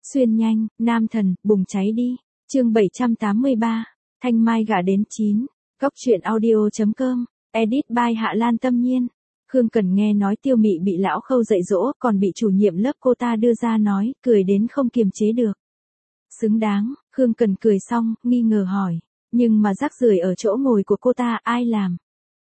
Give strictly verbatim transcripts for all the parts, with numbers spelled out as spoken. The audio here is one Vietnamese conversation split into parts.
Xuyên nhanh, nam thần, bùng cháy đi. Chương bảy trăm tám mươi ba. Thanh Mai gả đến chín. Góc truyện audio.com. Edit by Hạ Lan Tâm Nhiên. Khương Cần nghe nói Tiêu Mị bị lão Khâu dạy dỗ, còn bị chủ nhiệm lớp cô ta đưa ra nói, cười đến không kiềm chế được. Xứng đáng, Khương Cần cười xong, nghi ngờ hỏi. Nhưng mà rác rưởi ở chỗ ngồi của cô ta ai làm?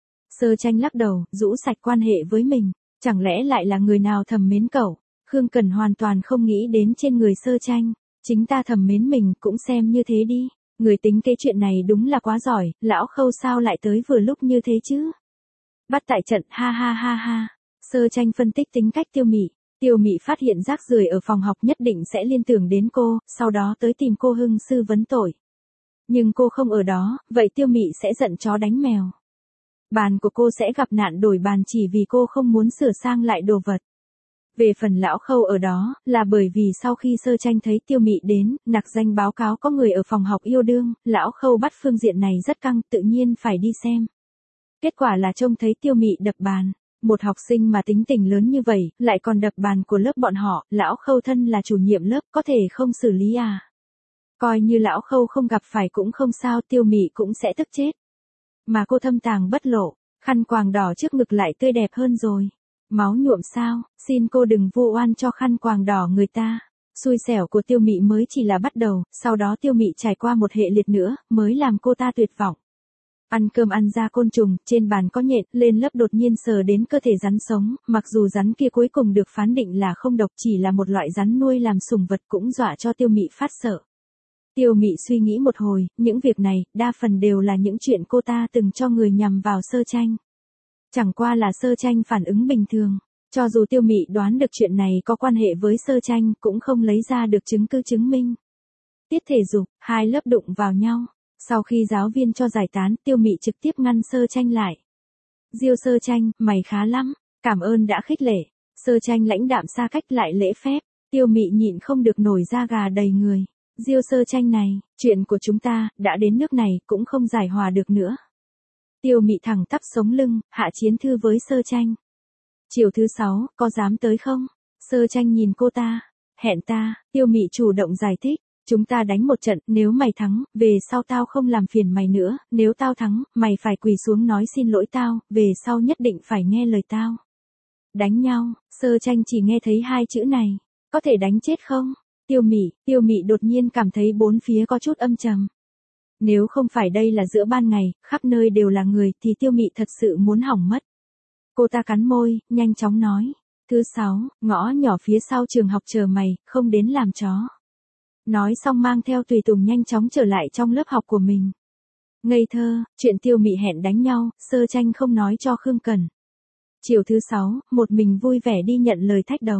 Sơ Tranh lắc đầu, rũ sạch quan hệ với mình. Chẳng lẽ lại là người nào thầm mến cậu? Khương Cần hoàn toàn không nghĩ đến trên người Sơ Tranh. Chính ta thầm mến mình cũng xem như thế đi. Người tính kế chuyện này đúng là quá giỏi, lão Khâu sao lại tới vừa lúc như thế chứ? Bắt tại trận, ha ha ha ha. Sơ Tranh phân tích tính cách Tiêu Mị. Tiêu Mị phát hiện rác rưởi ở phòng học nhất định sẽ liên tưởng đến cô, sau đó tới tìm cô Hưng sư vấn tội. Nhưng cô không ở đó, vậy Tiêu Mị sẽ giận chó đánh mèo. Bàn của cô sẽ gặp nạn đổi bàn chỉ vì cô không muốn sửa sang lại đồ vật. Về phần lão Khâu ở đó, là bởi vì sau khi Sơ Tranh thấy Tiêu Mị đến, nặc danh báo cáo có người ở phòng học yêu đương, lão Khâu bắt phương diện này rất căng, tự nhiên phải đi xem. Kết quả là trông thấy Tiêu Mị đập bàn. Một học sinh mà tính tình lớn như vậy, lại còn đập bàn của lớp bọn họ, lão Khâu thân là chủ nhiệm lớp, có thể không xử lý à? Coi như lão Khâu không gặp phải cũng không sao, Tiêu Mị cũng sẽ tức chết. Mà cô thâm tàng bất lộ, khăn quàng đỏ trước ngực lại tươi đẹp hơn rồi. Máu nhuộm sao, xin cô đừng vu oan cho khăn quàng đỏ người ta. Xui xẻo của Tiêu Mị mới chỉ là bắt đầu, sau đó Tiêu Mị trải qua một hệ liệt nữa, mới làm cô ta tuyệt vọng. Ăn cơm ăn ra côn trùng, trên bàn có nhện, lên lớp đột nhiên sờ đến cơ thể rắn sống, mặc dù rắn kia cuối cùng được phán định là không độc, chỉ là một loại rắn nuôi làm sủng vật, cũng dọa cho Tiêu Mị phát sợ. Tiêu Mị suy nghĩ một hồi, những việc này, đa phần đều là những chuyện cô ta từng cho người nhằm vào Sơ Tranh. Chẳng qua là Sơ Tranh phản ứng bình thường. Cho dù Tiêu Mị đoán được chuyện này có quan hệ với Sơ Tranh, cũng không lấy ra được chứng cứ chứng minh. Tiết thể dục, hai lớp đụng vào nhau. Sau khi giáo viên cho giải tán, Tiêu Mị trực tiếp ngăn Sơ Tranh lại. Diêu Sơ Tranh, mày khá lắm, cảm ơn đã khích lệ. Sơ Tranh lãnh đạm xa cách lại lễ phép. Tiêu Mị nhịn không được nổi da gà đầy người. Diêu Sơ Tranh này, chuyện của chúng ta, đã đến nước này, cũng không giải hòa được nữa. Tiêu Mị thẳng tắp sống lưng, hạ chiến thư với Sơ Tranh. Chiều thứ sáu, có dám tới không? Sơ Tranh nhìn cô ta. Hẹn ta, Tiêu Mị chủ động giải thích. Chúng ta đánh một trận, nếu mày thắng, về sau tao không làm phiền mày nữa, nếu tao thắng, mày phải quỳ xuống nói xin lỗi tao, về sau nhất định phải nghe lời tao. Đánh nhau, Sơ Tranh chỉ nghe thấy hai chữ này. Có thể đánh chết không? Tiêu Mị, Tiêu Mị đột nhiên cảm thấy bốn phía có chút âm trầm. Nếu không phải đây là giữa ban ngày, khắp nơi đều là người, thì Tiêu Mị thật sự muốn hỏng mất. Cô ta cắn môi, nhanh chóng nói. Thứ sáu, ngõ nhỏ phía sau trường học chờ mày, không đến làm chó. Nói xong mang theo tùy tùng nhanh chóng trở lại trong lớp học của mình. Ngây thơ, chuyện Tiêu Mị hẹn đánh nhau, Sơ Tranh không nói cho Khương Cần. Chiều thứ sáu, một mình vui vẻ đi nhận lời thách đấu.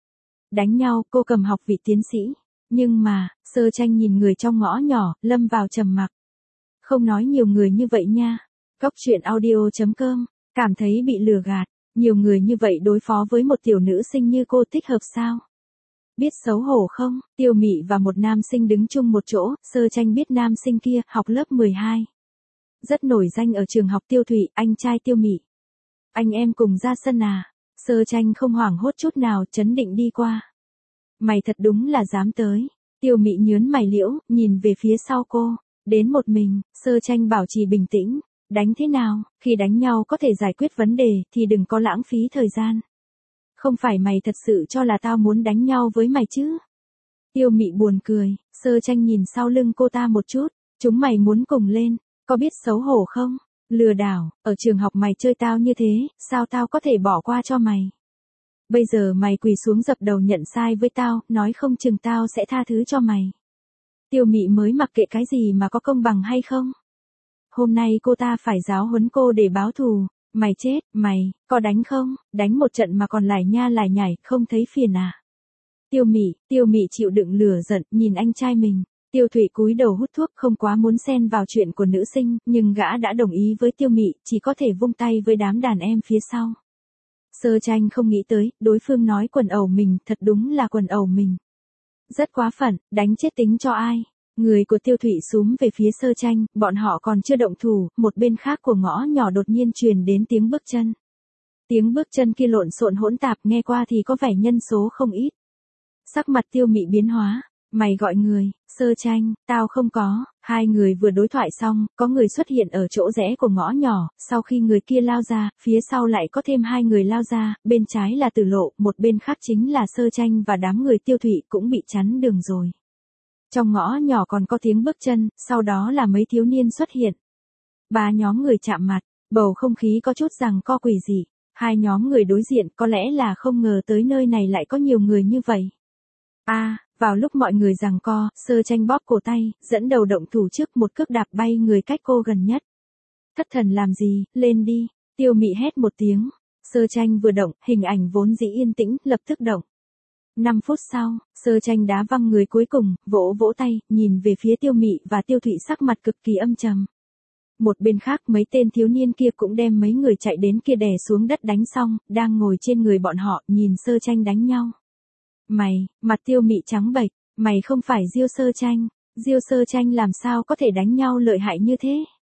Đánh nhau, cô cầm học vị tiến sĩ. Nhưng mà, Sơ Tranh nhìn người trong ngõ nhỏ, lâm vào trầm mặc. Không nói nhiều người như vậy nha. Góc truyện audio.com, cảm thấy bị lừa gạt. Nhiều người như vậy đối phó với một tiểu nữ sinh như cô thích hợp sao? Biết xấu hổ không? Tiêu Mị và một nam sinh đứng chung một chỗ, Sơ Tranh biết nam sinh kia, học lớp mười hai. Rất nổi danh ở trường học Tiêu Thụy, anh trai Tiêu Mị. Anh em cùng ra sân à? Sơ Tranh không hoảng hốt chút nào, trấn định đi qua. Mày thật đúng là dám tới. Tiêu Mị nhớn mày liễu, nhìn về phía sau cô. Đến một mình, Sơ Tranh bảo trì bình tĩnh. Đánh thế nào, khi đánh nhau có thể giải quyết vấn đề, thì đừng có lãng phí thời gian. Không phải mày thật sự cho là tao muốn đánh nhau với mày chứ? Tiêu Mị buồn cười, Sơ Tranh nhìn sau lưng cô ta một chút. Chúng mày muốn cùng lên, có biết xấu hổ không? Lừa đảo, ở trường học mày chơi tao như thế, sao tao có thể bỏ qua cho mày? Bây giờ mày quỳ xuống dập đầu nhận sai với tao, nói không chừng tao sẽ tha thứ cho mày. Tiêu Mị mới mặc kệ cái gì mà có công bằng hay không. Hôm nay cô ta phải giáo huấn cô để báo thù. Mày chết, mày, có đánh không? Đánh một trận mà còn lải nha lải nhải, không thấy phiền à? Tiêu Mị, Tiêu Mị chịu đựng lửa giận, nhìn anh trai mình. Tiêu Thụy cúi đầu hút thuốc, không quá muốn xen vào chuyện của nữ sinh, nhưng gã đã đồng ý với Tiêu Mị, chỉ có thể vung tay với đám đàn em phía sau. Sơ Tranh không nghĩ tới, đối phương nói quần ẩu mình, thật đúng là quần ẩu mình. Rất quá phận, đánh chết tính cho ai. Người của Tiêu Thụy xúm về phía Sơ Tranh, bọn họ còn chưa động thủ, một bên khác của ngõ nhỏ đột nhiên truyền đến tiếng bước chân. Tiếng bước chân kia lộn xộn hỗn tạp, nghe qua thì có vẻ nhân số không ít. Sắc mặt Tiêu Mị biến hóa, Mày gọi người, Sơ Tranh, tao không có. Hai người vừa đối thoại xong, có người xuất hiện ở chỗ rẽ của ngõ nhỏ, sau khi người kia lao ra, phía sau lại có thêm hai người lao ra, bên trái là Tử Lộ, một bên khác chính là Sơ Tranh và đám người Tiêu Thụy cũng bị chắn đường rồi. Trong ngõ nhỏ còn có tiếng bước chân, sau đó là mấy thiếu niên xuất hiện. Ba nhóm người chạm mặt, bầu không khí có chút giằng co quỷ dị. Hai nhóm người đối diện có lẽ là không ngờ tới nơi này lại có nhiều người như vậy. A, à, vào lúc mọi người giằng co, Sơ Tranh bóp cổ tay, dẫn đầu động thủ trước một cước đạp bay người cách cô gần nhất. Thất thần làm gì, lên đi, Tiêu Mị hét một tiếng. Sơ Tranh vừa động, hình ảnh vốn dĩ yên tĩnh, lập tức động. Năm phút sau, Sơ Tranh đá văng người cuối cùng, vỗ vỗ tay, nhìn về phía Tiêu Mị và Tiêu Thụy sắc mặt cực kỳ âm trầm. Một bên khác mấy tên thiếu niên kia cũng đem mấy người chạy đến kia đè xuống đất đánh xong, đang ngồi trên người bọn họ, nhìn Sơ Tranh đánh nhau. Mày, mặt Tiêu Mị trắng bệch, mày không phải Diêu Sơ Tranh, Diêu Sơ Tranh làm sao có thể đánh nhau lợi hại như thế?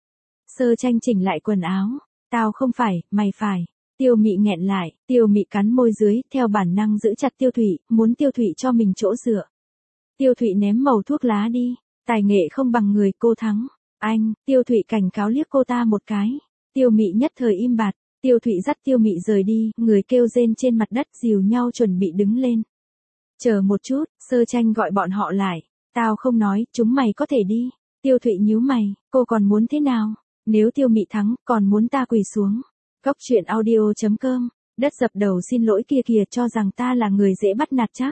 Sơ Tranh chỉnh lại quần áo, tao không phải, mày phải. Tiêu Mị nghẹn lại, Tiêu Mị cắn môi dưới, theo bản năng giữ chặt Tiêu Thụy, muốn Tiêu Thụy cho mình chỗ dựa. Tiêu Thụy ném mẩu thuốc lá đi, tài nghệ không bằng người, cô thắng. Anh, Tiêu Thụy cảnh cáo liếc cô ta một cái. Tiêu Mị nhất thời im bặt, Tiêu Thụy dắt Tiêu Mị rời đi, người kêu rên trên mặt đất dìu nhau chuẩn bị đứng lên. Chờ một chút, Sơ Tranh gọi bọn họ lại. Tao không nói, chúng mày có thể đi. Tiêu Thụy nhíu mày, cô còn muốn thế nào? Nếu Tiêu Mị thắng, còn muốn ta quỳ xuống. Cốc truyện audio chấm com, đất dập đầu xin lỗi kia kìa, cho rằng ta là người dễ bắt nạt chắc.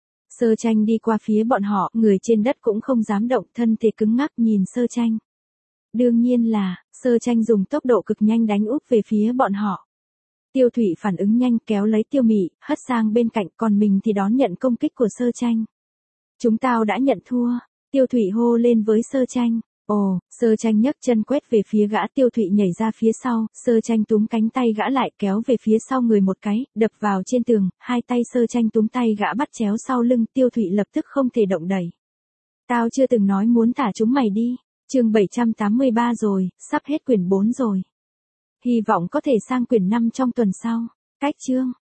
Sơ Tranh đi qua phía bọn họ, người trên đất cũng không dám động, thân thể cứng ngắc nhìn Sơ Tranh. Đương nhiên là, Sơ Tranh dùng tốc độ cực nhanh đánh úp về phía bọn họ. Tiêu Thụy phản ứng nhanh kéo lấy Tiêu Mị, hất sang bên cạnh, còn mình thì đón nhận công kích của Sơ Tranh. Chúng tao đã nhận thua, Tiêu Thụy hô lên với Sơ Tranh. Ồ, Sơ Tranh nhấc chân quét về phía gã, Tiêu Thụy nhảy ra phía sau, Sơ Tranh túm cánh tay gã lại kéo về phía sau người một cái, đập vào trên tường, hai tay Sơ Tranh túm tay gã bắt chéo sau lưng, Tiêu Thụy lập tức không thể động đậy. Tao chưa từng nói muốn thả chúng mày đi, chương bảy trăm tám mươi ba rồi, sắp hết quyển bốn rồi. Hy vọng có thể sang quyển năm trong tuần sau. Cách chương